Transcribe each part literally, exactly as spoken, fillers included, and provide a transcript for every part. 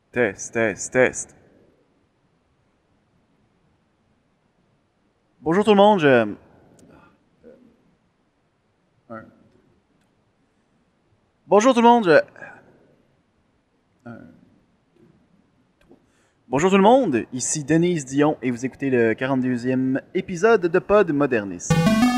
Test, test, test. Bonjour tout le monde, je... Un. Bonjour tout le monde, je... Un. Bonjour tout le monde, ici Denise Dion et vous écoutez le quarante-deuxième épisode de Pod Moderniste.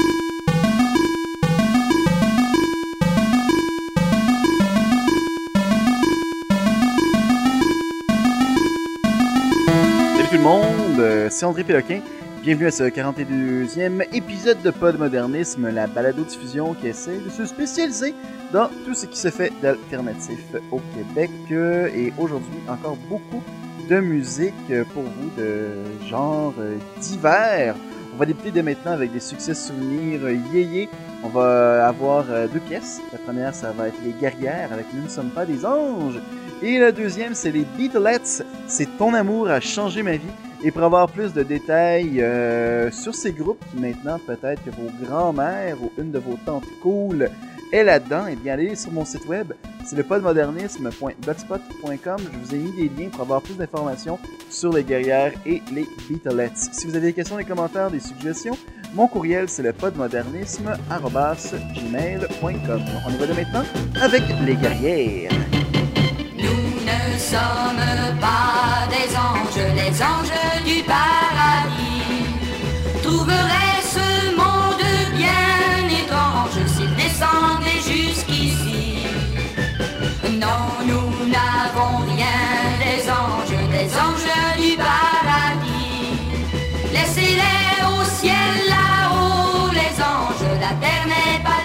Salut tout le monde, c'est André Péloquin. Bienvenue à ce quarante-deuxième épisode de Pod Modernisme, la balado-diffusion qui essaie de se spécialiser dans tout ce qui se fait d'alternatif au Québec. Et aujourd'hui, encore beaucoup de musique pour vous de genre divers. On va débuter dès maintenant avec des succès souvenirs yéyé. On va avoir deux pièces. La première, ça va être Les Guerrières avec Nous ne sommes pas des anges. Et la deuxième, c'est les Beatlettes. C'est Ton amour a changé ma vie. Et pour avoir plus de détails euh, sur ces groupes qui maintenant, peut-être que vos grands-mères ou une de vos tantes cool est là-dedans, et bien allez sur mon site web, c'est le podmodernisme point blogspot point com. Je vous ai mis des liens pour avoir plus d'informations sur les Guerrières et les Beatlettes. Si vous avez des questions, des commentaires, des suggestions, mon courriel c'est le podmodernisme arobase gmail point com. On y va de maintenant avec les Guerrières. Nous ne sommes pas des anges, les anges du paradis trouveraient ce monde bien étrange s'ils descendaient jusqu'ici. Non, nous n'avons rien des anges, des anges du paradis. Laissez-les au ciel là-haut, les anges, la terre n'est pas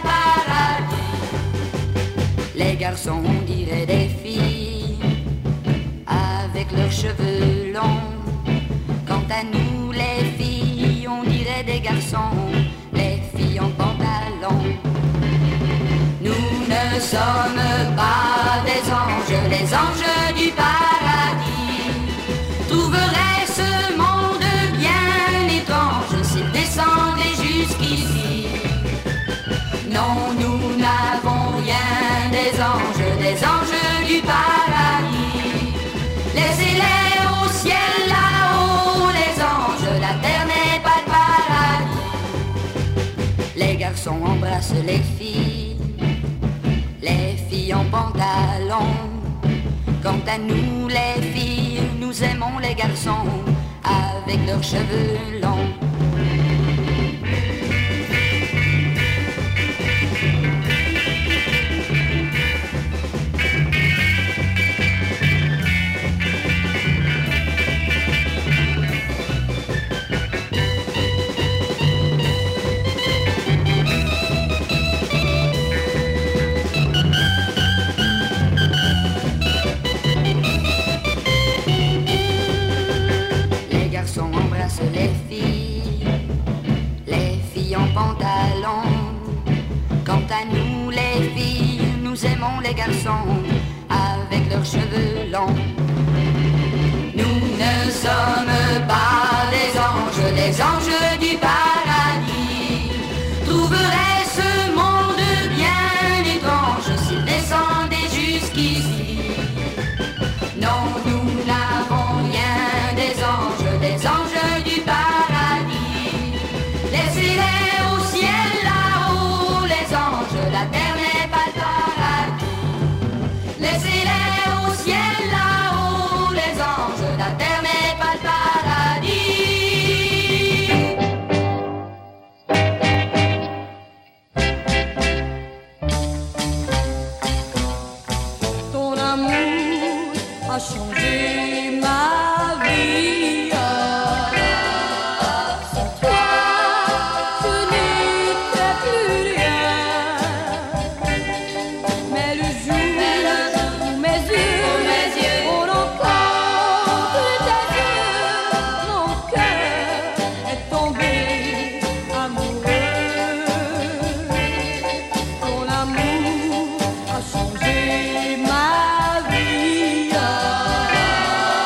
le paradis. Les garçons diraient des filles avec leurs cheveux longs. Quant à nous les filles, on dirait des garçons, les filles en pantalon. Nous ne sommes pas des anges, les anges du paradis trouveraient ce monde bien étrange s'ils descendaient jusqu'ici. Non, nous n'avons rien des anges, des anges du paradis. Laissez-les au ciel là-haut, les anges, la terre n'est pas le paradis. Les garçons embrassent les filles, les filles en pantalon. Quant à nous les filles, nous aimons les garçons avec leurs cheveux longs. Les filles, les filles en pantalon. Quant à nous les filles, nous aimons les garçons avec leurs cheveux longs. Nous ne sommes pas des anges, les anges du paradis trouveraient ce monde bien étrange s'ils descendaient jusqu'ici. Non, nous n'avons rien des anges, des anges du paradis. Laissez-les au ciel là-haut, les anges, la terre n'est pas le paradis. Laissez-les au ciel là-haut, les anges, la terre n'est pas le paradis. Ton amour a changé ma vie. Sans toi, je n'étais plus rien. Mais le jour où mes yeux auront encore tes yeux, mon cœur est tombé amoureux. Ton amour a changé ma vie.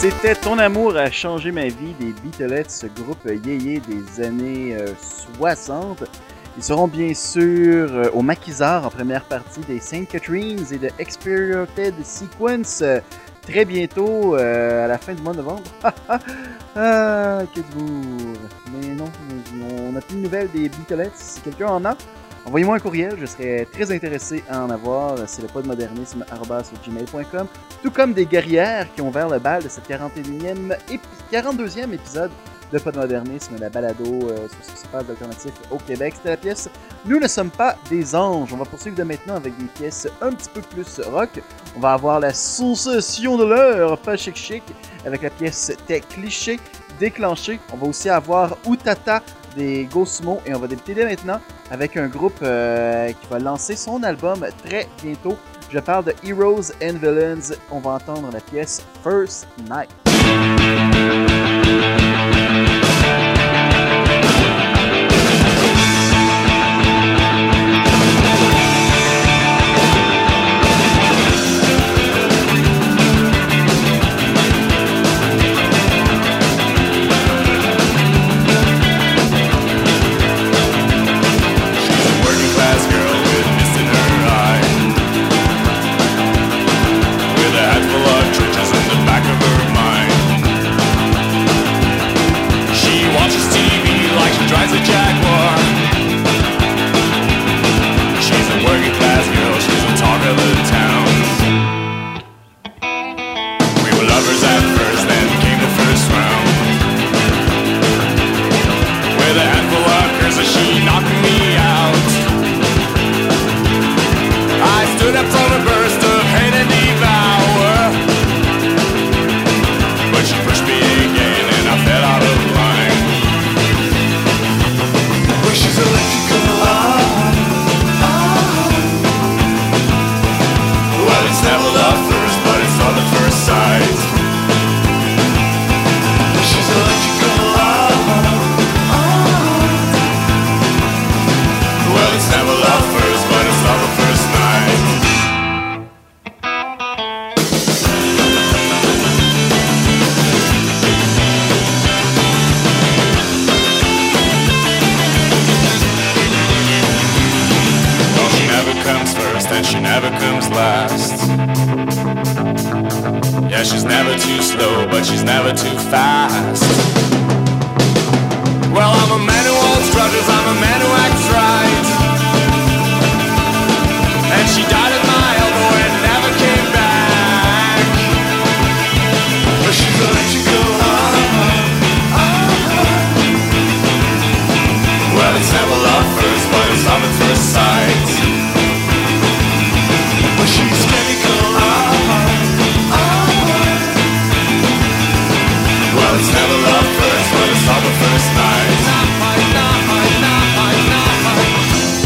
C'était Ton amour a changé ma vie des Beatlettes, ce groupe yéyé des années euh, soixante. Ils seront bien sûr euh, au Maquisard en première partie des Saint Catharines et de Experimented Sequence euh, très bientôt euh, à la fin du mois de novembre. Ah, que dur. Mais non, on n'a plus de nouvelles des Beatlettes. Si quelqu'un en a, envoyez-moi un courriel, je serais très intéressé à en avoir. C'est le podmodernisme arobase gmail point com. Tout comme des guerrières qui ont ouvert le bal de cette quarante et unième épi- quarante-deuxième épisode de Podmodernisme, la balado euh, sur ce qui se passe d'alternatif au Québec. C'était la pièce Nous ne sommes pas des anges. On va poursuivre de maintenant avec des pièces un petit peu plus rock. On va avoir la sensation de l'heure, pas chic chic, avec la pièce T'es cliché déclenchée. On va aussi avoir Outata des Go Sumo et on va débuter dès maintenant avec un groupe euh, qui va lancer son album très bientôt. Je parle de Heroes and Villains. On va entendre la pièce First Night. Drives a Jaguar. She's a working class girl, she's the talk of the town. We were lovers at first, then came the first round. With a handful of curses, she knocked me out. I stood up from a burst of hate and devour, but she pushed me again and I fell out of line. She's electrical, oh, oh. Well, it's never love first, but it's love at first sight. She's electrical, oh, oh. Well, it's never love first, but it's love at first night. Comes first and she never comes last. Yeah, she's never too slow, but she's never too fast. Well, I'm a man who holds grudges, I'm a man who acts right. And she died at my elbow and never came back. But she's electrical, oh, oh. Well, it's never love first, but it's love at first sight. She's chemical, oh, oh. Well, it's never love first, but it's love at first night.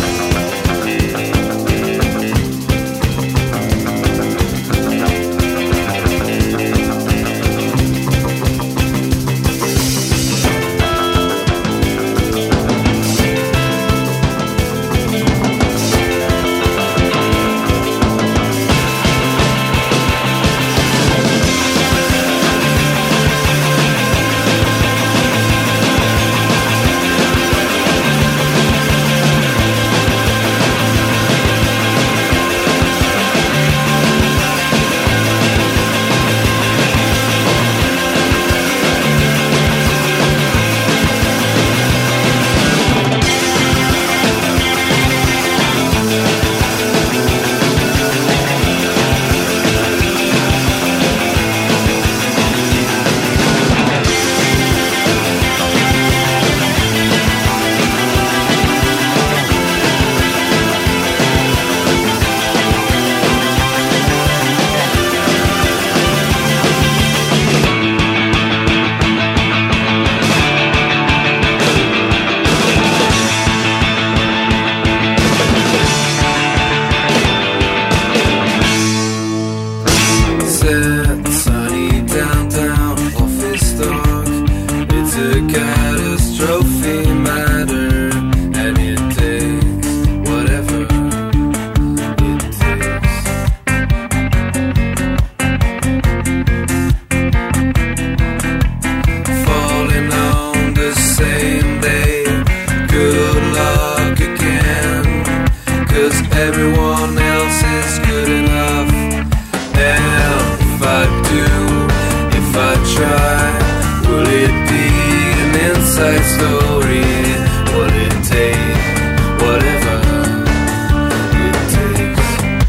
'cause everyone else is good enough. And if I do, if I try, will it be an inside story? Will it take whatever it takes?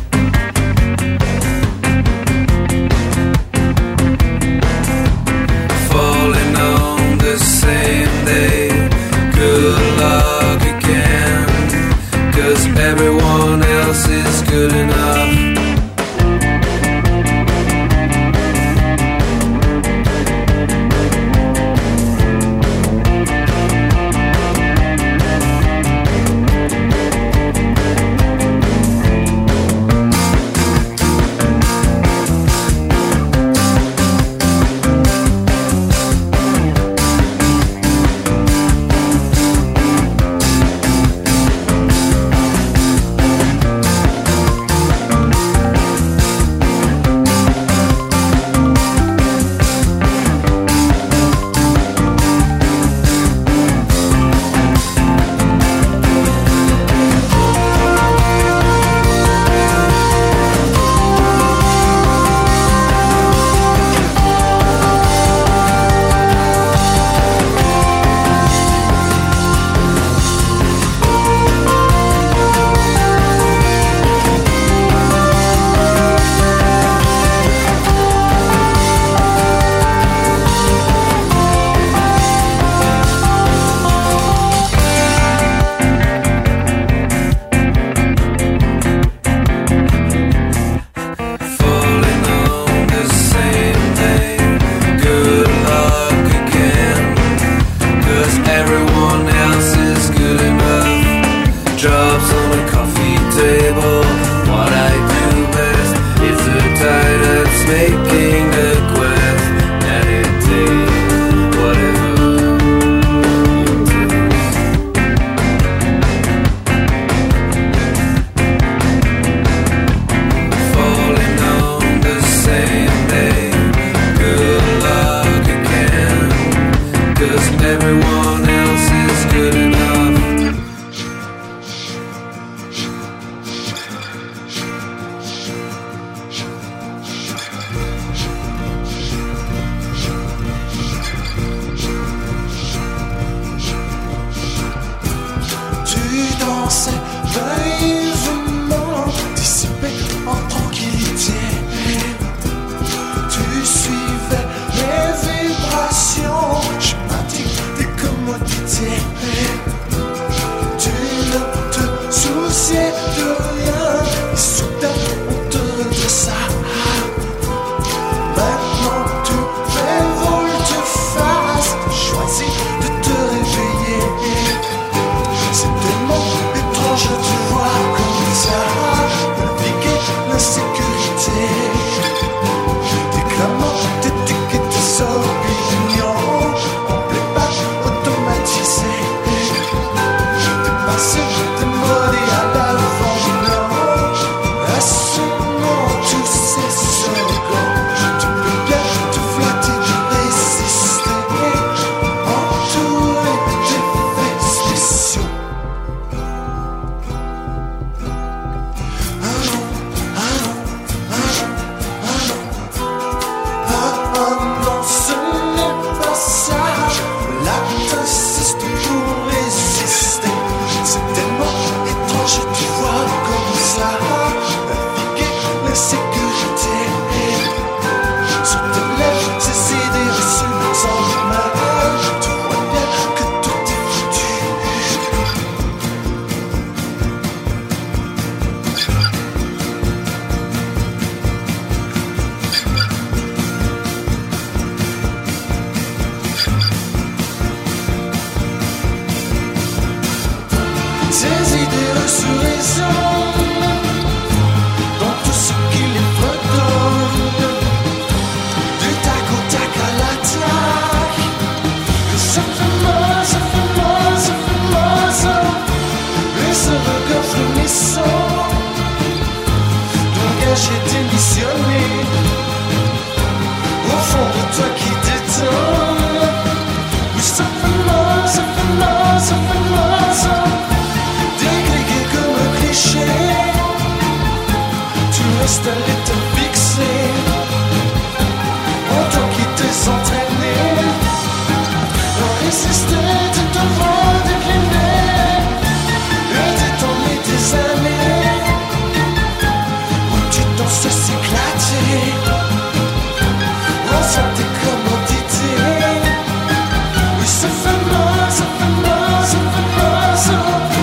Falling on the same day, good luck again, 'cause everyone else is good enough. J'ai démissionné au fond de toi qui t'étonne. Oui, ça fait mal, ça fait mal, ça fait mal, ça. Décliqué comme un cliché. installé, te fixer. En toi qui t'es entraîné, à résister, tu te vois décliner. Et des temps et des années où tu danses s'éclater. On sent tes commodités. Oui, ça fait mal, ça fait mal, ça fait mal, ça.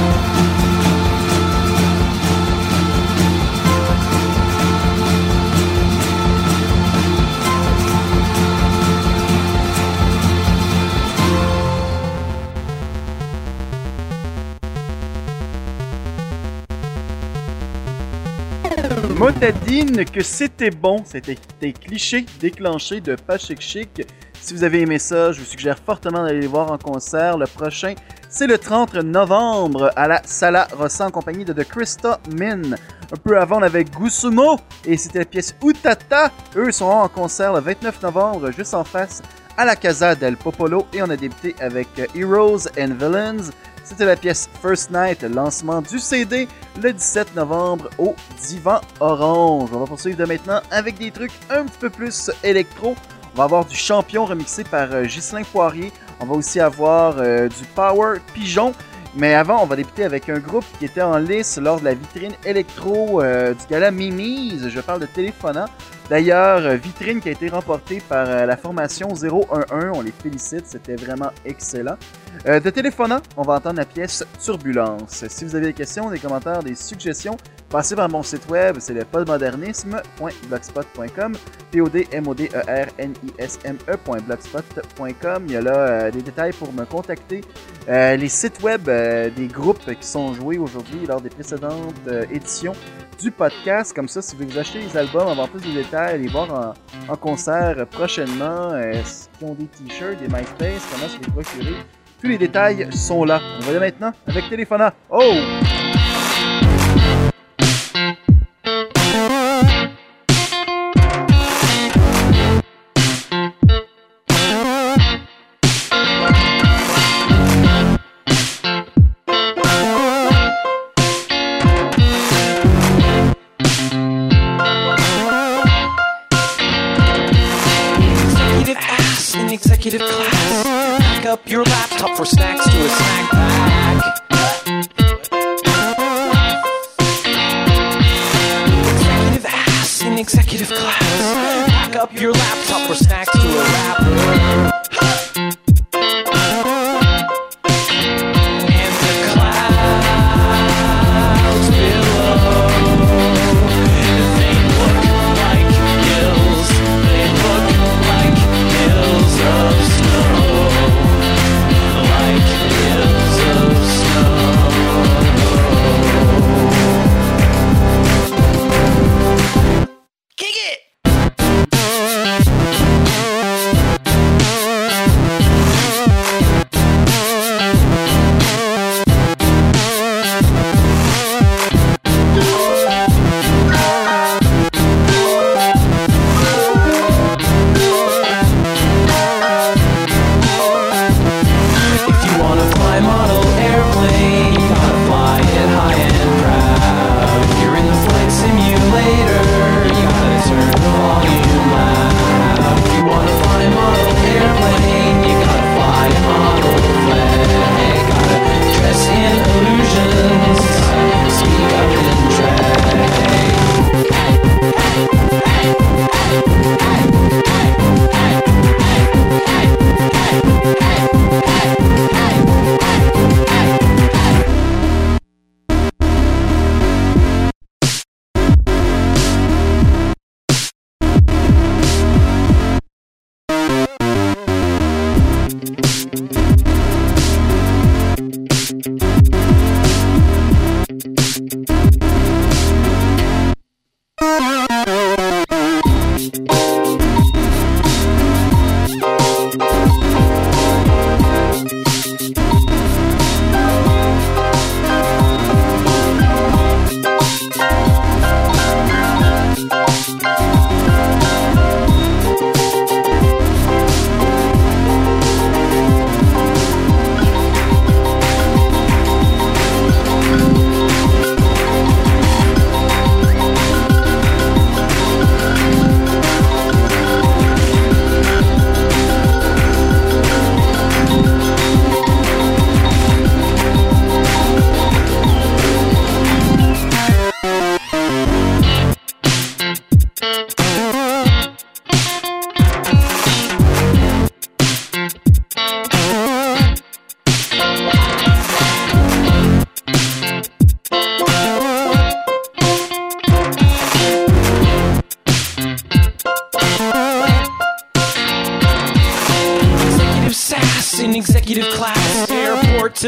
Motadine que c'était bon, c'était des clichés déclenchés de Pas Chic Chic. Si vous avez aimé ça, je vous suggère fortement d'aller les voir en concert. Le prochain, c'est le trente novembre à la Sala Rossa en compagnie de The Krista Min. Un peu avant, on avait Gusumo et c'était la pièce Utata. Eux seront en concert le vingt-neuf novembre, juste en face à la Casa del Popolo. Et on a débuté avec Heroes and Villains. C'était la pièce First Night, lancement du C D le dix-sept novembre au Divan Orange. On va poursuivre de maintenant avec des trucs un petit peu plus électro. On va avoir du Champion remixé par euh, Ghislain Poirier. On va aussi avoir euh, du Power Pigeon. Mais avant, on va débuter avec un groupe qui était en lice lors de la vitrine électro euh, du gala Mimi's. Je parle de Téléphona. D'ailleurs, vitrine qui a été remportée par euh, la formation zéro un un. On les félicite, c'était vraiment excellent. Euh, de Téléphona, on va entendre la pièce Turbulence. Si vous avez des questions, des commentaires, des suggestions, passez par mon site web, c'est le podmodernisme point blogspot point com, P O D M O D E R N I S M E point blogspot point com. Il y a là euh, des détails pour me contacter. Euh, les sites web euh, des groupes qui sont joués aujourd'hui lors des précédentes euh, éditions du podcast. Comme ça, si vous voulez achetez les albums, avoir plus de détails, aller voir en, en concert euh, prochainement, euh, qui ont des t-shirts, des MySpace, comment se les procurer. Tous les détails sont là. On va aller maintenant avec Téléphona. Oh! Executive class, pack up your laptop for snacks to a snack bag. Executive ass in executive class, pack up your laptop for snacks to a wrapper. And the clouds below, they look like hills, they look like hills of snow, like hills of snow. Kick it!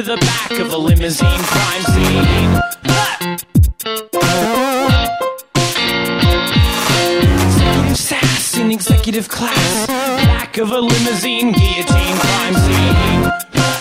to the back of a limousine crime scene. Ha! Executive sass in executive class, back of a limousine, guillotine crime scene.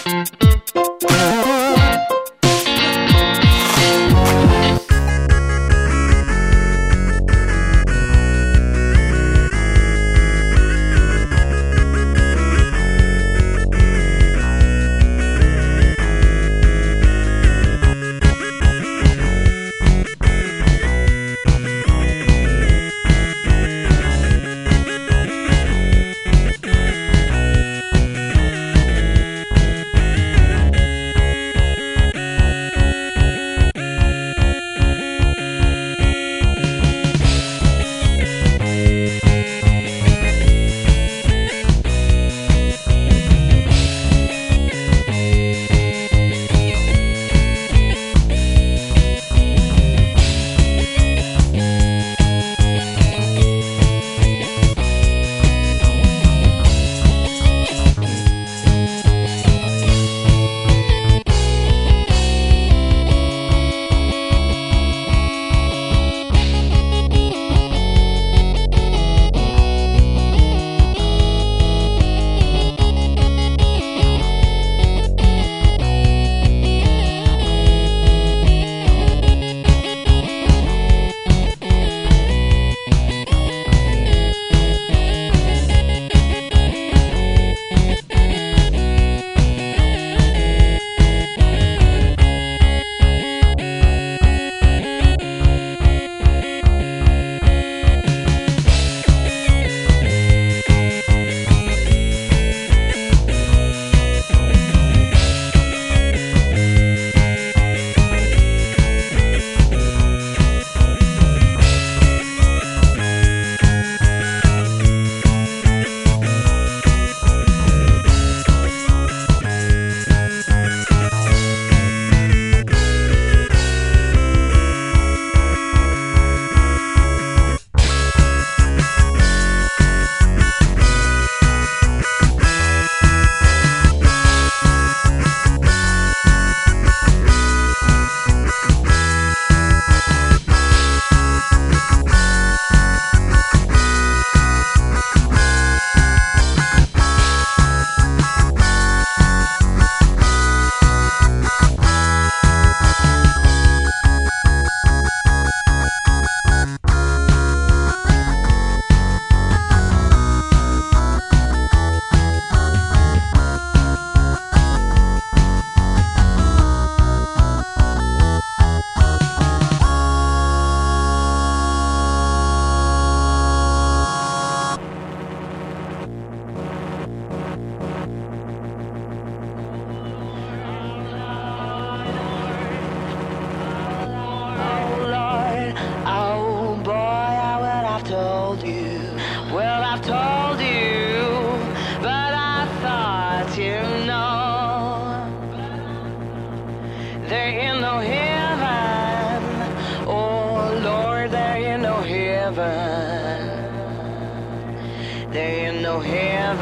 There ain't no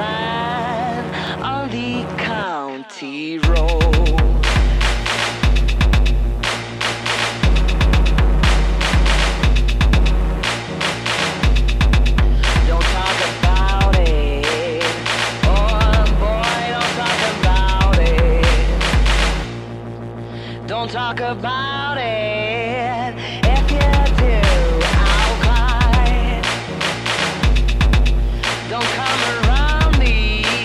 heaven on the county road. Don't talk about it. Oh boy, don't talk about it. Don't talk about it. If you do, I'll cry. Don't come around me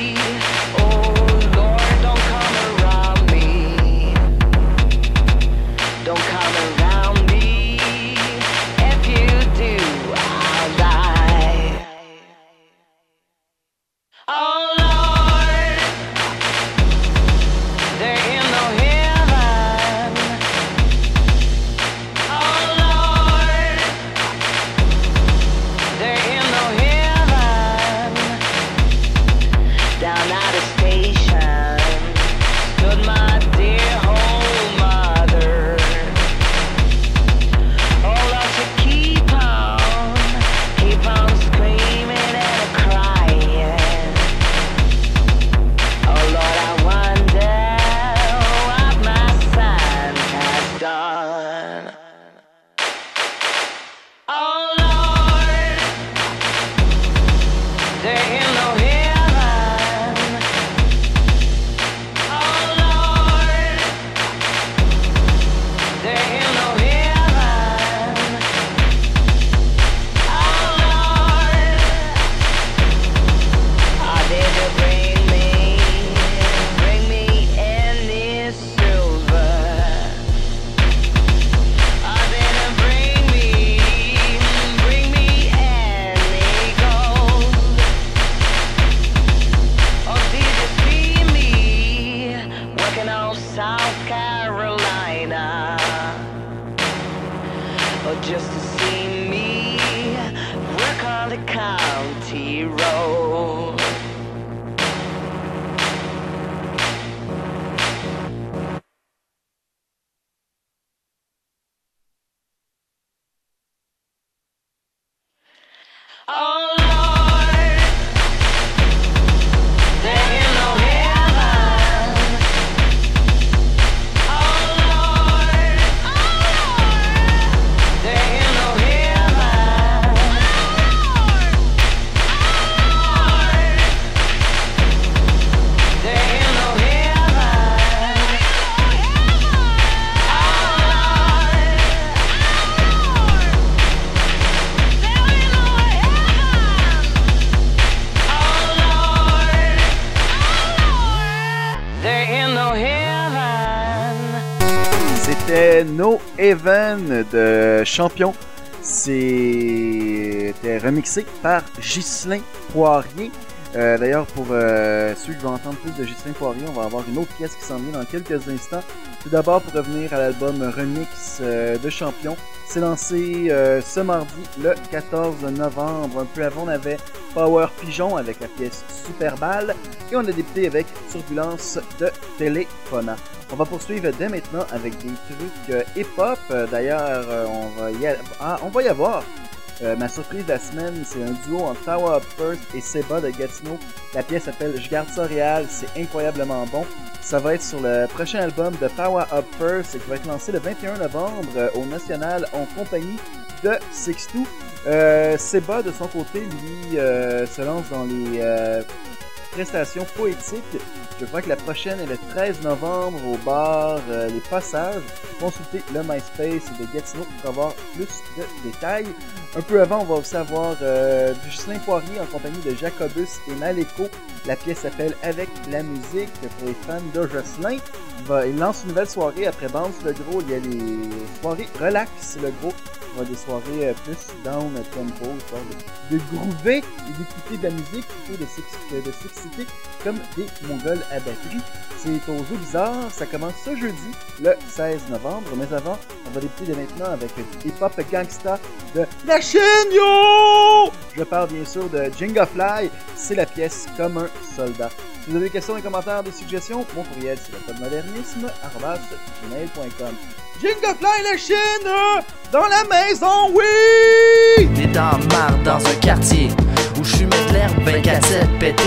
the county road. Oh Lord, there ain't no heaven. Oh Lord, oh Lord, there ain't no heaven. There ain't no heaven. There ain't no heaven. C'était No Heaven de Champion. C'était remixé par Ghislain Poirier. Euh, D'ailleurs, pour euh, ceux qui vont entendre plus de Ghislain Poirier, on va avoir une autre pièce qui s'en vient dans quelques instants. Tout d'abord, pour revenir à l'album remix euh, de Champion, c'est lancé euh, ce mardi, le quatorze novembre. Un peu avant, on avait Power Pigeon avec la pièce Super Balle et on a débuté avec Turbulence de Téléphona. On va poursuivre dès maintenant avec des trucs euh, hip-hop. Euh, D'ailleurs, euh, on va y a... ah, on va y avoir Euh, ma surprise de la semaine, c'est un duo entre Tower Up First et Seba de Gatineau. La pièce s'appelle Je garde ça réel, c'est incroyablement bon. Ça va être sur le prochain album de Power Up First qui va être lancé le vingt et un novembre euh, au National en compagnie de Six Two. Euh, Seba, de son côté, lui, euh, se lance dans les euh, prestations poétiques. Je crois que la prochaine est le treize novembre au bar euh, Les Passages. Consultez le MySpace de Gatineau pour avoir plus de détails. Un peu avant, on va aussi avoir euh, du Ghislain Poirier en compagnie de Jacobus et Maléco. La pièce s'appelle Avec la musique pour les fans de Jocelyn. Il, va, il lance une nouvelle soirée après Bounce le Gros. Il y a les soirées Relax le Gros. Il y aura des soirées euh, plus down tempo, histoire de, de groover et d'écouter de la musique plutôt de s'exciter, de s'exciter comme des mongols à batterie. C'est au Zoo Bizarre, ça commence ce jeudi, le seize novembre. Mais avant, on va débuter dès maintenant avec du hip-hop gangsta de La Chine, yo! Je parle bien sûr de Jenga Fly, c'est la pièce Comme un soldat. Si vous avez des questions, des commentaires, des suggestions, mon courriel c'est le podmodernisme arobase gmail point com. Jenga Fly La Chine, dans la maison, oui! Né dans marre dans un quartier où je fumais de l'herbe vingt-quatre sept pété.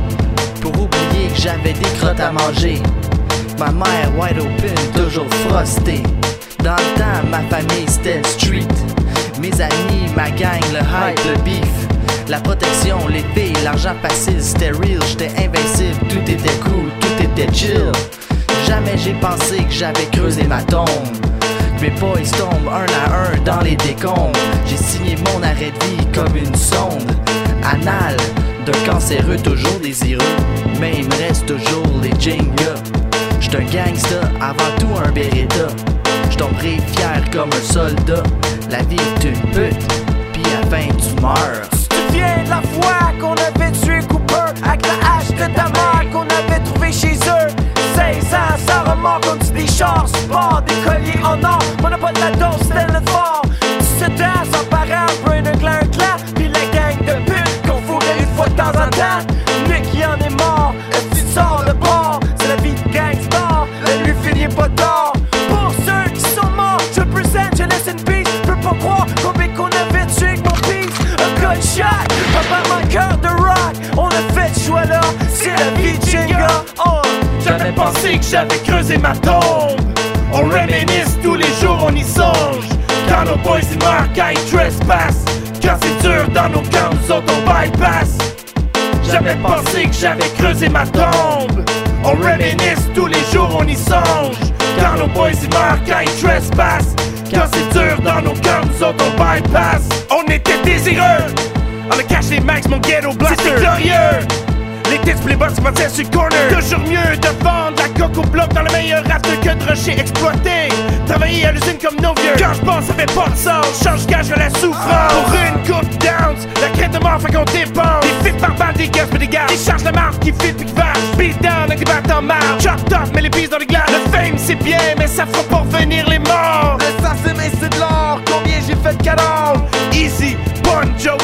Pour oublier que j'avais des crottes à manger. Ma mère wide open, toujours frostée. Dans le temps, ma famille c'était le street. Mes amis, ma gang, le hype, le beef. La protection, les filles, l'argent facile, c'était real. J'étais invincible, tout était cool, tout était chill. Jamais j'ai pensé que j'avais creusé ma tombe. Mes boys tombent un à un dans les décombres. J'ai signé mon arrêt de vie comme une sonde anale d'un cancéreux toujours désireux. Mais il me reste toujours les Jenga. J'suis un gangsta, avant tout un Beretta. J'tomberai fier comme un soldat. La vie est une pute, pis à la fin tu meurs. Tu te souviens de la fois qu'on avait tué Cooper avec la hache de ta mère qu'on avait trouvé chez eux? seize ans, ça remonte comme tu des chars, sport, des colliers en or. On n'a pas de la dose, c'était le fort. dix-sept ans, sans parents, brain un clan, un clan. Pis la gang de putes qu'on fourrait une fois de temps en temps. Lui qui en est mort, est-ce que tu sors de bord? C'est la vie de gangstar, la lui finit pas d'or. Pour ceux qui sont morts, je présente, je laisse une piste. Je peux pas croire combien qu'on avait tué avec mon piece. Un gunshot, pas par mon cœur de rock. On a fait ce choix là, c'est la vie de Jenga. Oh, j'avais pensé que j'avais creusé ma tombe. On réménisse tous les jours, on y songe. Quand nos boys ils meurent, quand ils trespassent. Quand c'est dur dans nos camps, nous autres on bypass. J'avais pensé que j'avais creusé ma tombe. On réménisse tous les jours, on y songe. Quand nos boys ils meurent, quand ils trespassent. Quand c'est dur dans nos camps, nous autres on bypass. On était désireux. On a caché max, mon ghetto blaster. C'était glorieux. Les tits pour les boss qui passaient sur le corner. Toujours mieux de vendre la coque au bloc dans le meilleur rafle que de rocher exploité. Travailler à l'usine comme nos vieux. Quand je pense ça fait pas de sens. Change gage de la souffrance. Pour une coupe d'ounce, la crête de mort fait qu'on dépense. Des fits par balle, des gaz mais des gars. Des charges de marque qui fit pis qui vache. Beat down avec des battants marre. Chop top, mais les pistes dans les glaces. Le fame c'est bien, mais ça fera pas revenir les morts. Le sang c'est mais c'est de l'or. Combien j'ai fait de cadavres? Easy, Bon Joey, Biggie,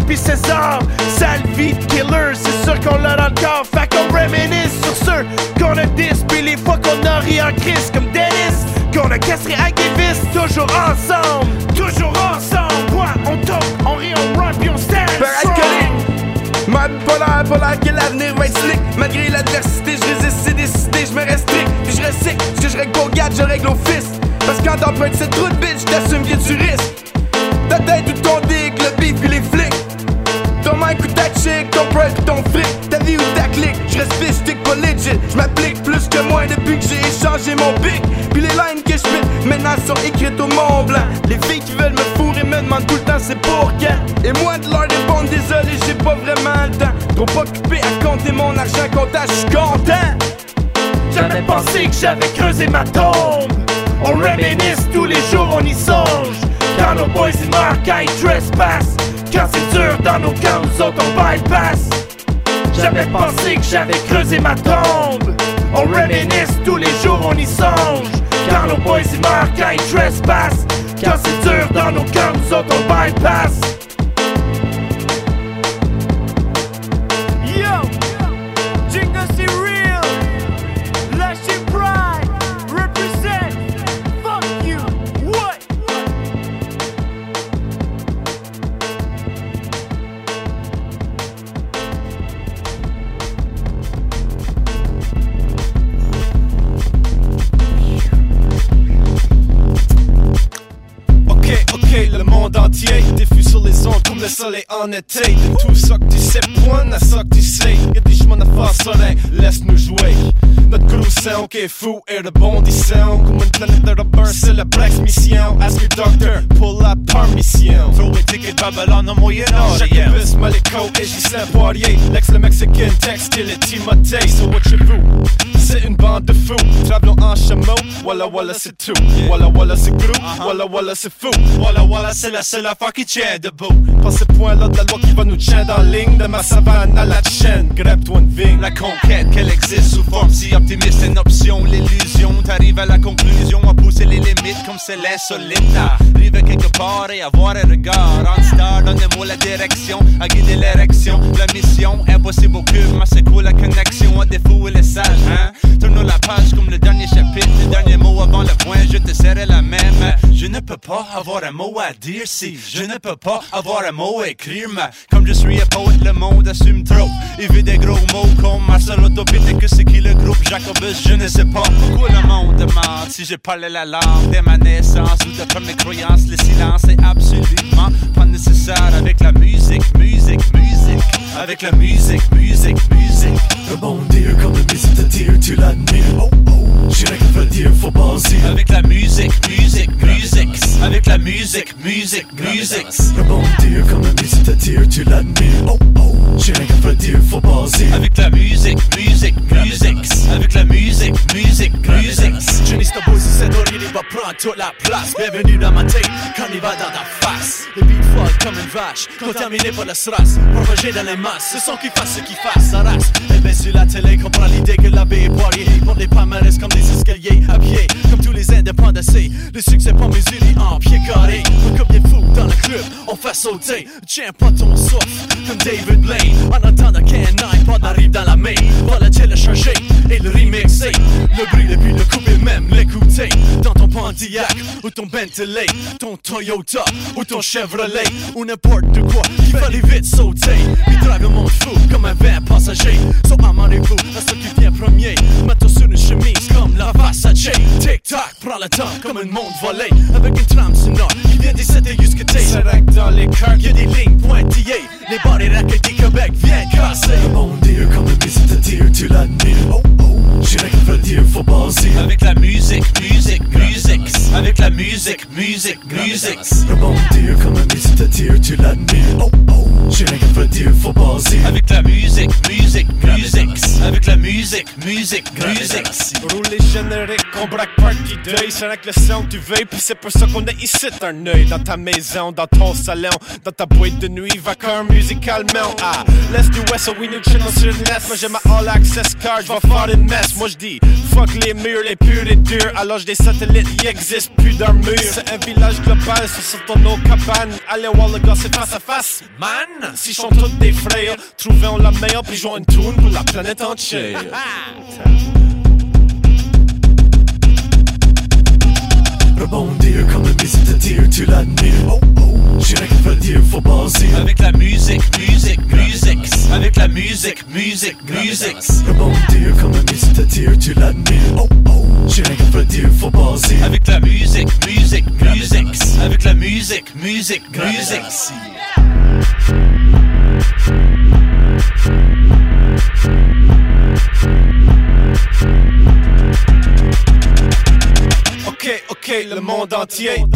pis ses armes. Sale vie de killer, c'est sûr qu'on l'a dans le corps. Fait qu'on réminisce sur ceux qu'on a dis. Pis les fois qu'on a ri en crise comme Dennis, qu'on a castré avec des vis. Toujours ensemble, toujours ensemble. Ouais, on toque, on rit, on run pis on stand strong. Ma bipolaire, polaire que l'avenir va être slick. Malgré l'adversité, je résiste, c'est décidé, je me restricte. Puis je recycle, ce que je règle au gars, je règle au fist. Parce que quand t'empruntes cette route, bitch, j't'assume bien tu risques. Ta tête ou ton dick, le beef pis les flics. Ton mic ou ta chick, ton bread ou ton fric. Ta vie ou ta clique, je reste stick pas legit. J'm'applique plus que moi depuis que j'ai échangé mon bic. Puis les lines que j'spit maintenant sont écrites au Mont Blanc. Les filles qui veulent me fourrer me demandent tout le temps c'est pour quand. Et moi de leur répondre désolé j'ai pas vraiment le temps. Trop occupé à compter mon argent comptant, j'suis content. Jamais pensé que j'avais creusé ma tombe. On réminisce tous les jours, on y songe. Quand nos boys ils meurent, quand ils trespassent. Quand c'est dur dans nos camps, nous autres on bypass. Jamais pensé que j'avais creusé ma tombe. On réminisce tous les jours, on y songe. Quand nos boys ils meurent, quand ils trespassent. Quand c'est dur dans nos camps, nous autres on bypass. Yo, Jingle c'est real. Lâchez pride, represent. Fuck you, what? Ok, ok, le monde entier diffuse sur les ondes comme le soleil en été. De tout ça que tu sais, point à ça que tu sais. Y'a des chemins à faire soleil, laisse-nous jouer. Notre gros sound qui est fou et rebondissant. Comme une planète de rubber, c'est la Black's mission. Ask your doctor, pull la permission. Throw a ticket Babylon au Moyen-Âge. Jacobus, Maléco et Gislain Poirier. L'ex le Mexicain, textile et Timothée. So what you do? C'est une bande de fous. Travelons en chameau, walla walla c'est tout. Walla walla c'est gros, walla walla c'est fou. Walla walla c'est la seule affaire qui tient debout. Pas ce point-là de la loi qui va nous tiendre en ligne. De ma savane à la chaîne, grève-toi une vigne. La conquête qu'elle existe sous forme si optimiste, c'est une option. L'illusion, t'arrives à la conclusion. À pousser les limites comme c'est l'insolite. Arriver quelque part et avoir un regard. En star, donnez-moi la direction. À guider l'érection, la mission. Impossible au cube, mais c'est cool la connexion. À défaut et les sages, hein. Tourne la page comme le dernier chapitre. Le dernier mot avant le point, je te serrai la même. Je ne peux pas avoir un mot à dire si je ne peux pas avoir un mot à écrire. Mais comme je suis un poète, le monde assume trop. Il veut des gros mots comme Marcel Autopite. Que c'est qui le groupe Jacobus, je ne sais pas. Pourquoi le monde demande si je parlais la langue dès ma naissance ou de première croyance. Le silence est absolument pas nécessaire avec la musique, musique, musique. Avec la musique, musique, musique. Rebondir comme le c'est-à-dire tu l'admires. Oh oh, j'ai rien qu'à dire, faut penser. Avec la musique, musique, musique. Avec la musique, musique, musique. Rebondir comme le c'est-à-dire tu l'admires. Oh oh, j'ai rien qu'à dire, faut penser. Avec la musique, musique, musique. Avec la musique, musique, musique. Je n'ai pas posé cette oreille, il va prendre toute la place. Bienvenue dans ma tête, quand il va dans ta face. Les beats folles comme une vache, contaminé par la strass. Propagé dans les masses, ce son qui fasse ce qui fasse, ça race. Elle baisse sur la télé, comprend l'idée que la baie est poirier. Pour les palmarès comme des escaliers à pied, comme tous les indépendacés. Le succès pas mesuré en pied carré. Comme des fous dans le club, on fait sauter. Tiens pas ton souffle, comme David Blaine. En attendant qu'un iPod arrive dans la main, va la télécharger et le remixer. Le bruit depuis le couper, même l'écouter. Dans ton Pontiac ou ton Bentley, ton Toyota ou ton Chevrolet ou n'importe quoi qui fallait vite sauter. Puis drive le monde fou comme un vingt passager. So amarrez-vous à ce qui vient premier. Mets-toi sur une chemise comme la Versace. Tic-tac, prends le temps comme un monde volé. Avec une trame sonore qui vient des sept et jusqu'à C'est vrai que dans les cœurs y'a des lignes pointillées. Les barres et raquettes du Québec viennent casser. Rebondir comme le c'est-à-dire tu l'admires. Oh oh, j'ai rien qu'à dire, faut penser. Avec la musique, musique, musique. Avec la musique, musique, musique. Rebondir comme le c'est-à-dire tu l'admires. Oh oh, j'ai rien qu'à dire, faut penser. Avec la musique, musique, musique. Avec la musique, musique, musique. Roule les génériques, on braque party deuil. C'est vrai que le son tu veux, pis c'est pour ça qu'on a ici un œil. Dans ta maison, dans ton salon, dans ta boîte de nuit, vacarme musicalement. Ah, laisse du West, so we nous chillons sur le net. Moi j'ai ma all access card, j'vais faire une messe. Moi j'dis, fuck les murs, les purs et durs. À l'âge des satellites, y existe plus d'armure. C'est un village global, ce sont nos cabanes. Allez while le gars c'est face à face. Man, si sont tous des frères, trouvons la meilleure puis jouons une tune pour la planète entière. Rebondir comme un baiser de dire, tu l'admires. Oh oh, j'irais qu'il faut dire, faut baser. Avec la musique, musique, musique. Avec la musique, musique, musique. Rebondir comme un baiser de dire, tu l'admires. Oh oh, j'irais qu'il faut dire, faut baser. Avec la musique, musique, musique. Avec la musique, musique, musique. Ok, ok, le monde entier.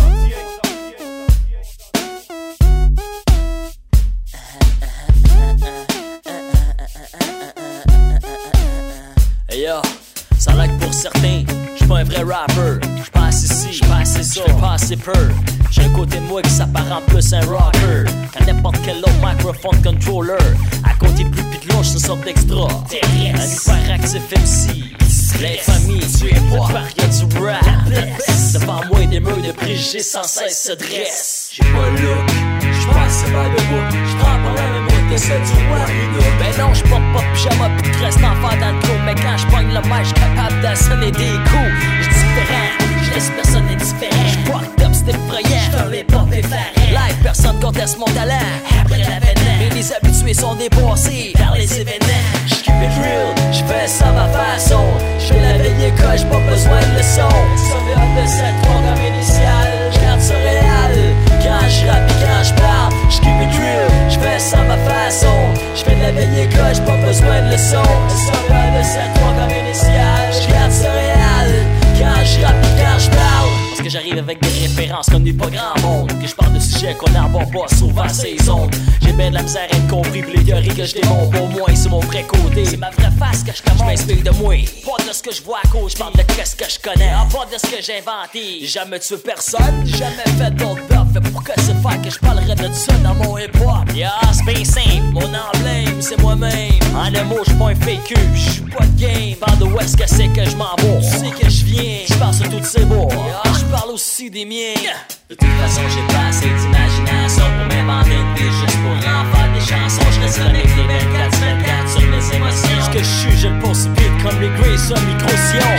Hey yo, ça like pour certains, j'suis pas un vrai rapper. J'suis pas assez ci, j'suis pas assez ça, j'fais pas assez peur. J'ai un côté de moi qui s'apparente plus un rocker qu'à n'importe quel autre microphone controller. À côté plus pis de l'autre, je sorte d'extra. Un hyperactif M C. L'infamie, tu es pas paria du rap. Devant moi des murs de préjugés sans cesse se dressent. J'ai pas le look, j'suis pas assez mal de bout. J'prends pas la même route que celle du rap. Ben non, j'porte pas de pyjama pis de reste en faire dans le clos. Mais quand j'pogne le mic, j'suis capable d'assonner des coups. J'suis différent, j'laisse personne indifférent. J'fucked up, c'est effrayant, j'fais les pop effarants. Live, personne conteste mon talent. Après l'avènement, mais les habitués sont dépassés par les événements. J'keep it real, j'fais ça ma façon. J'fais la veille école, j'ai pas besoin de leçon. Sauvé un de sept trois comme initial. J'garde ça réal, quand j'rappe et quand j'parle. J'keep it real, j'fais ça ma façon. J'fais de la veille école, j'ai pas besoin de leçon. Sauvé un de sept trois comme initial. J'garde ça réal, quand j'rappe et quand j'parle. Parce que j'arrive avec des références comme du pas grand monde. Que j'parle de sujets qu'on n'aborde pas souvent ces ondes. J'ai ben de la misère à être compris pis les théories que je démonte pour moi c'est mon vrai côté. C'est ma vraie face que je commence. J'm'inspire de moi, pas de ce que je vois à côté. J'parle de qu'est-ce que je connais, pas de ce que j'ai inventé. J'ai jamais tué personne, jamais fait d'autres bluffs. Fait pour que c'est faire que je parlerais de ça dans mon hip-hop. Yeah, c'est bien simple, mon emblème c'est moi-même. En un mot, j'suis pas un fake, j'suis pas de game. Parle de où est-ce que c'est que je m'en vais. Tu sais que je viens, j'parle sur toutes ces mots. Yeah, j'parle aussi des miens. De toute façon, j'ai pas assez d'imagination pour m'inventer une vie juste pour en faire des chansons. Je reste connecté vingt-quatre sur vingt-quatre sur mes émotions. Ce que je suis, je le pense vite comme les Grace sur micro-sion.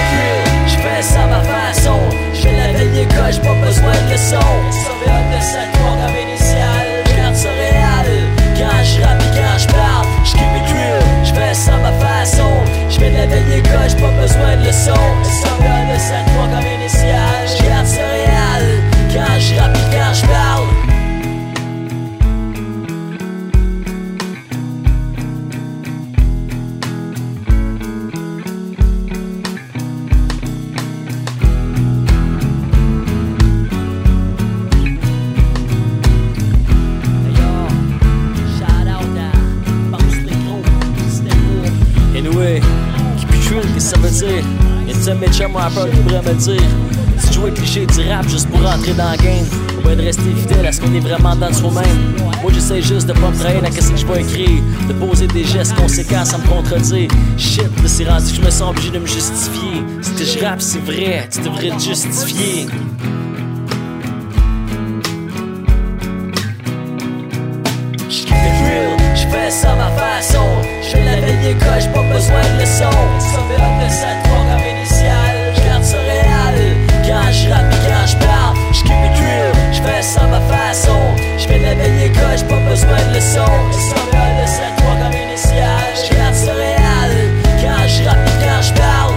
Je fais ça ma façon. Je fais la veille école, j'ai pas besoin de leçon. Sauvé un de sept trois comme initial. Je garde ça réal, quand je rappe et quand je parle. Je keep it real, je fais ça ma façon. Je fais de la veille école, j'ai pas besoin de leçon. Sauvé un de sept trois comme initial. Je garde ça réal, quand je rappe et quand je parle. Anyway, keep it real, qu'est-ce que ça veut dire? Y'a de mes chums rappers qui pourraient me le dire. Si tu joues cliché du rap juste pour rentrer dans le game, ou bien de rester fidèle à ce qu'on est vraiment dans soi-même. Moi j'essaie juste de pas me trahir dans qu'est-ce que je vais écrire, de poser des gestes conséquents sans me contredire. Shit, là c'est rendu que je me sens obligé de me justifier. Ce que je rappe c'est vrai, tu devrais te justifier. J'fais ça ma façon. J'fais la veille école, j'ai pas besoin de leçon. Sauvé un de sept trois comme initial. J'garde ça réal, quand j'rappe et quand j'parle. J'keep it real, j'fais ça ma façon. J'fais la veille école, j'ai pas besoin de leçon. Sauvé un de sept trois comme initial. J'garde ça réal, quand j'rappe et quand j'parle.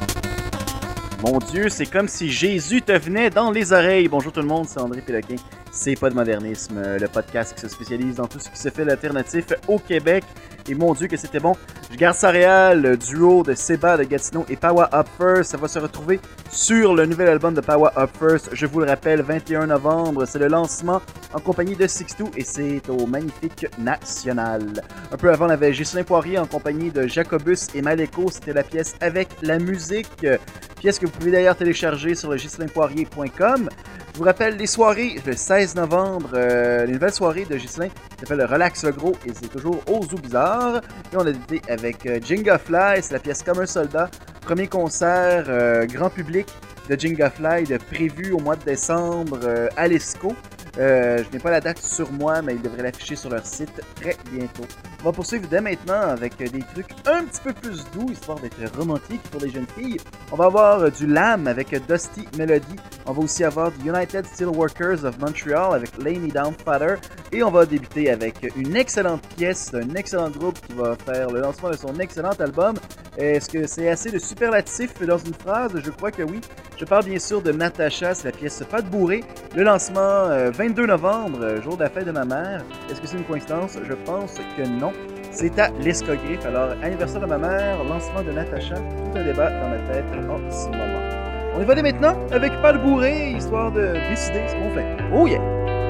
Mon Dieu, c'est comme si Jésus te venait dans les oreilles. Bonjour tout le monde, c'est André Péloquin. C'est Podmodernisme, le podcast qui se spécialise dans tout ce qui se fait d'alternatif au Québec. Et mon Dieu que c'était bon. Je garde ça réel, le duo de Seba de Gatineau et Power Up First. Ça va se retrouver sur le nouvel album de Power Up First. Je vous le rappelle, vingt et un novembre, c'est le lancement en compagnie de Six Two et c'est au Magnifique National. Un peu avant, on avait Ghislain Poirier en compagnie de Jacobus et Maléco. C'était la pièce Avec la musique. Pièce que vous pouvez d'ailleurs télécharger sur le ghislain poirier point com. Je vous rappelle les soirées, le seize novembre, euh, les nouvelles soirées de Ghislain qui s'appelle le Relax le Gros et c'est toujours au Zoo Bizarre. Et on a été avec euh, Jinga Fly, c'est la pièce Comme un soldat. Premier concert euh, grand public de Jinga Fly de prévu au mois de décembre euh, à l'Esco. Euh, je n'ai pas la date sur moi, mais ils devraient l'afficher sur leur site très bientôt. On va poursuivre dès maintenant avec des trucs un petit peu plus doux, histoire d'être romantique pour les jeunes filles. On va avoir du Lamb avec Dusty Melody. On va aussi avoir du United Steelworkers of Montreal avec Lay Me Down Father. Et on va débuter avec une excellente pièce d'un excellent groupe qui va faire le lancement de son excellent album. Est-ce que c'est assez de superlatif dans une phrase? Je crois que oui. Je parle bien sûr de Natacha, c'est la pièce Pas de bourrée. Le lancement euh, vingt-deux novembre, jour de la fête de ma mère. Est-ce que c'est une coïncidence? Je pense que non. C'est à l'Escogriffe. Alors, anniversaire de ma mère, lancement de Natacha, tout un débat dans ma tête en ce moment. On y va dès maintenant avec Pas de bourrée, histoire de décider ce qu'on fait. Oh yeah!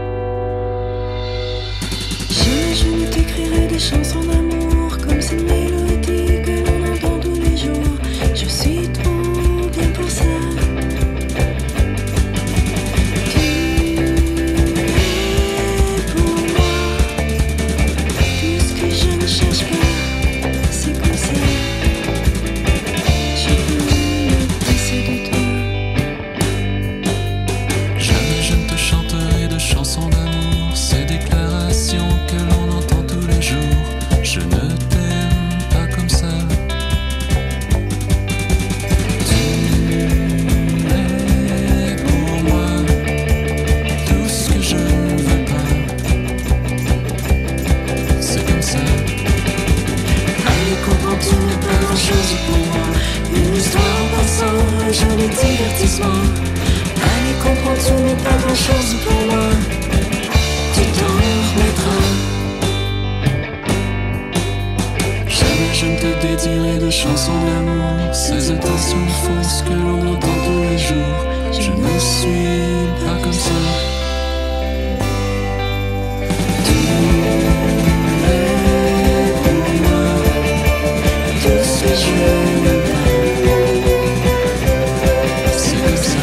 Je t'écrirai des chansons d'amour comme cette mélodie que l'on entend tous les jours. Je suis trop bien pour ça. Chansons d'amour, ces déclarations que l'on entend tous les jours. Je ne t'aime pas comme ça. Tu es pour moi tout ce que je ne veux pas. C'est comme ça. Allez, comprends-tu, n'est pas grand-chose pour moi. Une histoire en passant, un joli divertissement. Allez, comprends-tu, n'est pas grand-chose pour moi. Tu t'en remettras. Jamais je ne te dédierai de chansons d'amour, ces intentions fausses que l'on entend tous les jours. Je ne suis pas comme ça. Tu es pour moi tout ce que je veux pas. C'est comme ça.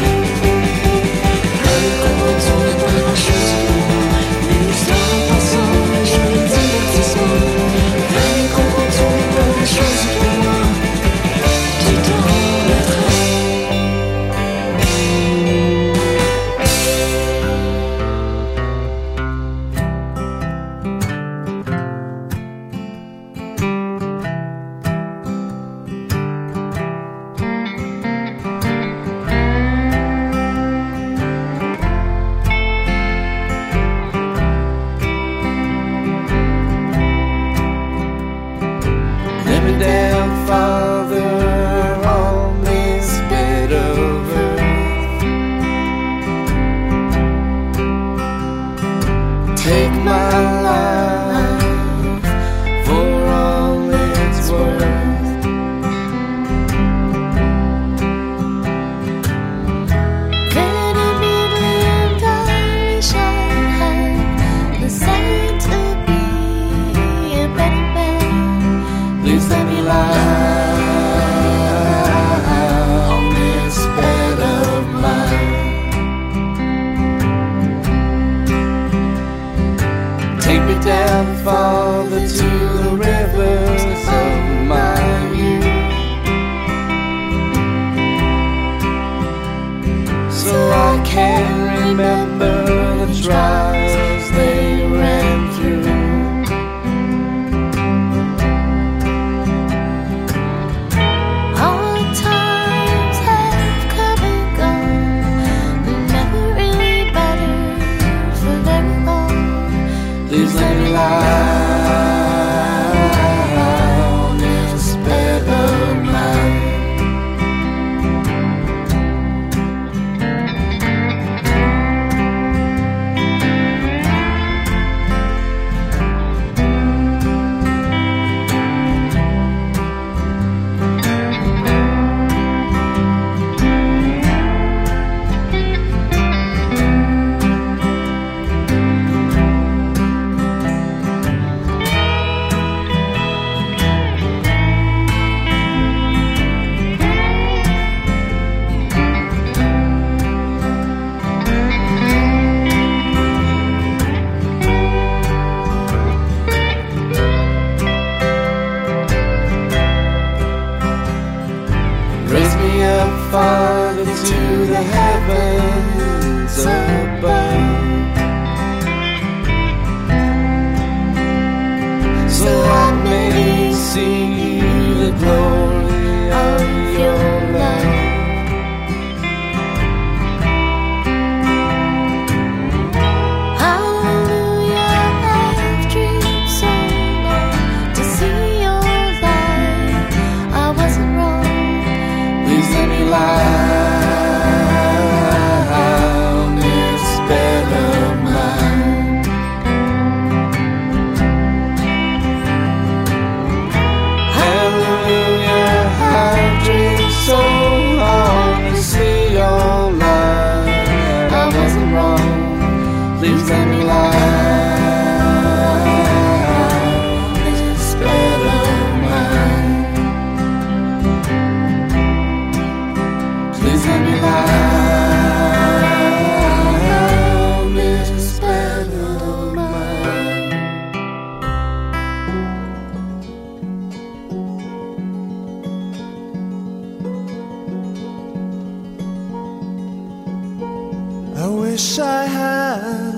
I wish I had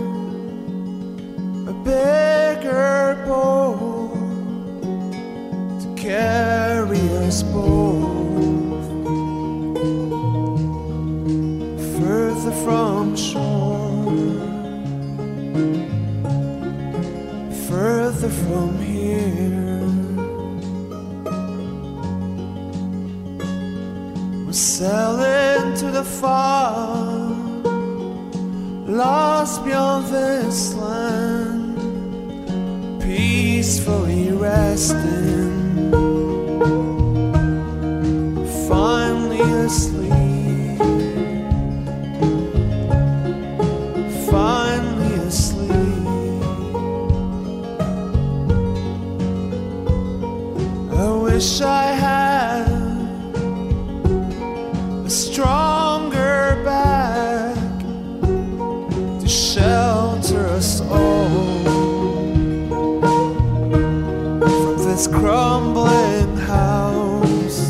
a bigger boat to carry us both further from shore, further from here. We're sailing to the far, lost beyond this land, peacefully resting, finally asleep, finally asleep. I wish I had a stronger back to shelter us all from this crumbling house,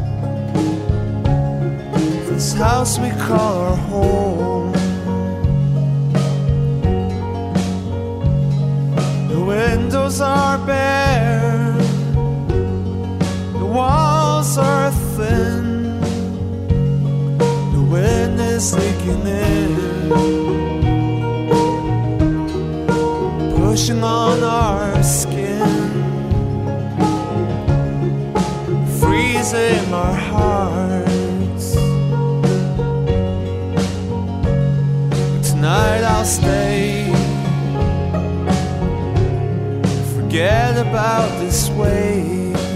this house we call our home. The windows are bare, the walls are thin, the wind is leaking in, pushing on our skin, freezing our hearts. But tonight I'll stay, forget about this wave.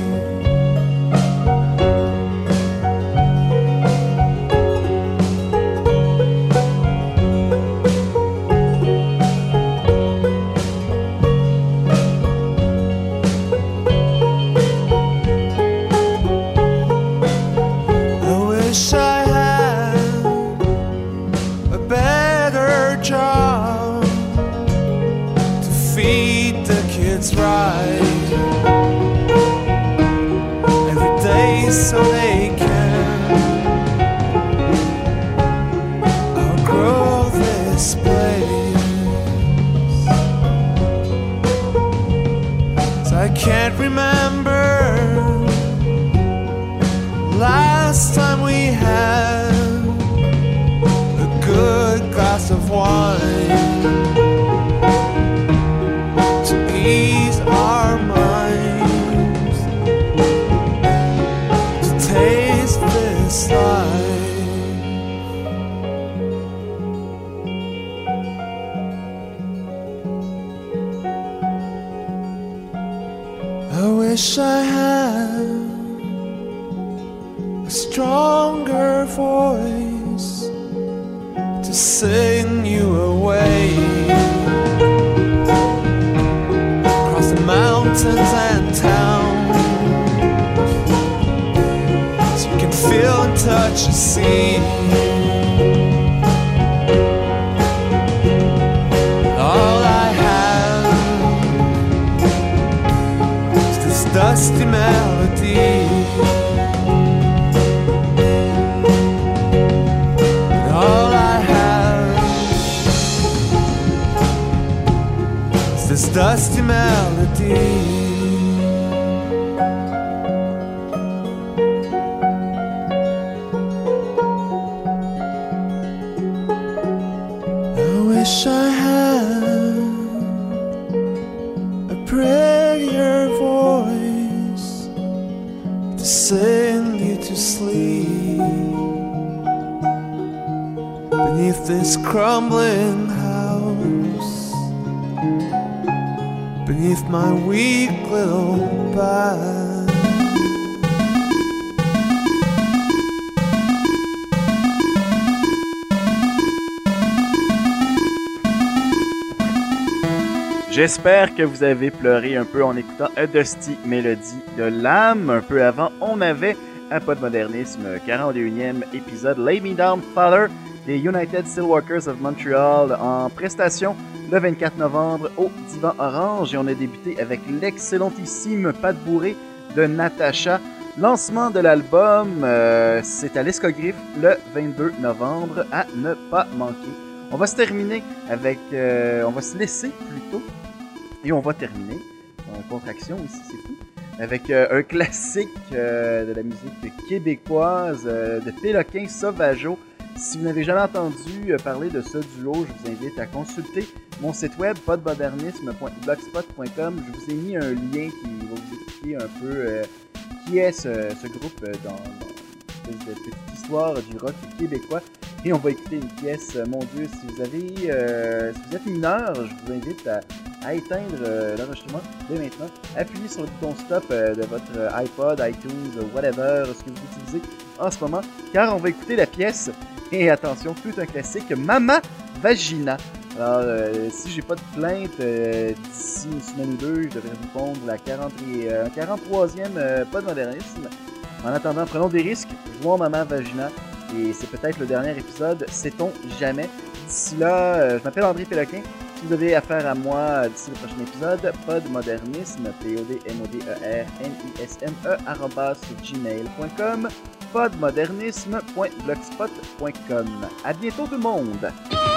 So they can outgrow this place. So I can't remember last time we had a good glass of wine to ease our minds, taste this life. I wish I had a stronger voice to sing you away across the mountains and towns. Feel and touch the sea. All I have is this dusty melody. All I have is this dusty melody. Wish I had a prettier voice to sing you to sleep beneath this crumbling house, beneath my weak little back. J'espère que vous avez pleuré un peu en écoutant A Dusty Melody de l'âme. Un peu avant, on avait un Podmodernisme quarante et unième épisode Lay Me Down Father des United Steelworkers of Montreal en prestation le vingt-quatre novembre au Divan Orange. Et on a débuté avec l'excellentissime Pat Bourré de Natacha Lancement de l'album, euh, c'est à l'Escogriffe le vingt-deux novembre, à ne pas manquer. On va se terminer avec... Euh, on va se laisser plutôt, et on va terminer, en contraction ici, c'est fou, avec euh, un classique euh, de la musique québécoise, euh, de Péloquin Sauvageau. Si vous n'avez jamais entendu parler de ce duo, je vous invite à consulter mon site web podmodernisme point blogspot point com. Je vous ai mis un lien qui va vous expliquer un peu euh, qui est ce, ce groupe euh, dans, dans une petite histoire du rock québécois. Et on va écouter une pièce, euh, mon Dieu, si vous avez, euh, si vous êtes mineur, je vous invite à, à éteindre euh, l'enregistrement dès maintenant. Appuyez sur le bouton stop euh, de votre iPod, iTunes, whatever, ce que vous utilisez en ce moment, car on va écouter la pièce. Et attention, tout un classique, Mama Vagina. Alors, euh, si j'ai pas de plainte, euh, d'ici une semaine ou deux, je devrais vous pondre la quarante et, euh, quarante-troisième euh, Podmodernisme. En attendant, prenons des risques, jouons Mama Vagina. Et c'est peut-être le dernier épisode, sait-on jamais. D'ici là, euh, je m'appelle André Péloquin. Si vous avez affaire à moi d'ici le prochain épisode, podmodernisme, P O D M O D E R N I S M E, arobase gmail point com, podmodernisme point blogspot point com. À bientôt tout le monde!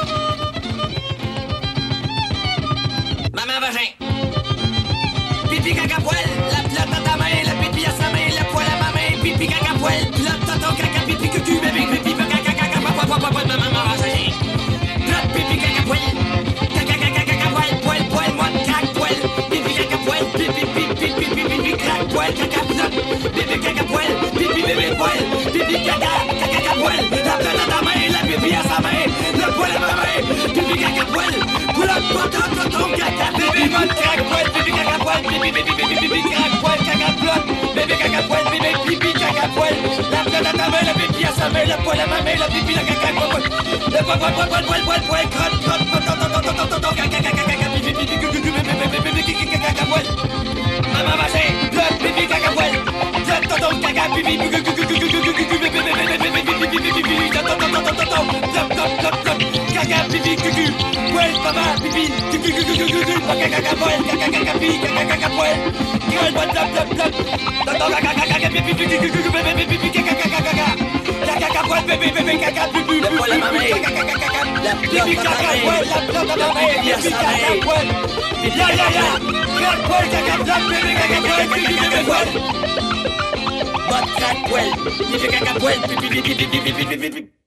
Maman vagin, pipi caca poil, la plotte à ta main, le pipi à sa main, le poil à ma main, pipi caca poil, plotte à ton caca, pipi cucu, bébé, pipi caca caca, papa, papa, papa, maman vagin, plotte, pipi caca poil, caca caca caca poil, poil, poil, moi, crac poil, pipi caca poil, pipi pipi pipi pipi pipi crac poil, caca plotte, pipi caca poil, pipi bébé poil, pipi caca caca caca poil, la plotte à ta main, la pipi à sa main, le poil à ma main, pipi caca poil, plotte, plotte, ton caca, bébé, moi, crac poil, pipi caca poil, pipi pipi pipi pipi crac poil, caca plotte, bébé caca poil, bébé pipi caca poil, la plotte à ta main, la pipi à sa main, le poil à ma main, la pipi la caca poil, le poil poil poil poil poil poil poil, crotte crotte crotte, ton ton ton ton ton ton caca caca caca, pipi pipi pipi pipi pipi pipi pipi caca poil, maman vagin, plotte, pipi caca poil, plotte, ton ton caca, pipi pipi pipi pipi pipi pipi pipi pipi pipi pipi, ton ton ton ton ton ton, plop plop plop plop, caca pipi cucu, poil, papa, pipi, cucu cucu cucu cucu, caca caca poil, caca caca pipi, caca caca poil, gueule, plop plop plop, ton ton caca caca pipi pipi cucu cucu, bébé pipi caca caca caca, caca caca poil, bébé bébé caca pipi, le poil à ma main, caca caca caca, la pipi caca poil, la plop à ma main, pipi caca poil, ya ya ya, crac poil, caca plop, bébé caca poil, pipi bébé poil, bot crac poil, pipi caca poil, pipi pipi pipi pipi pipi.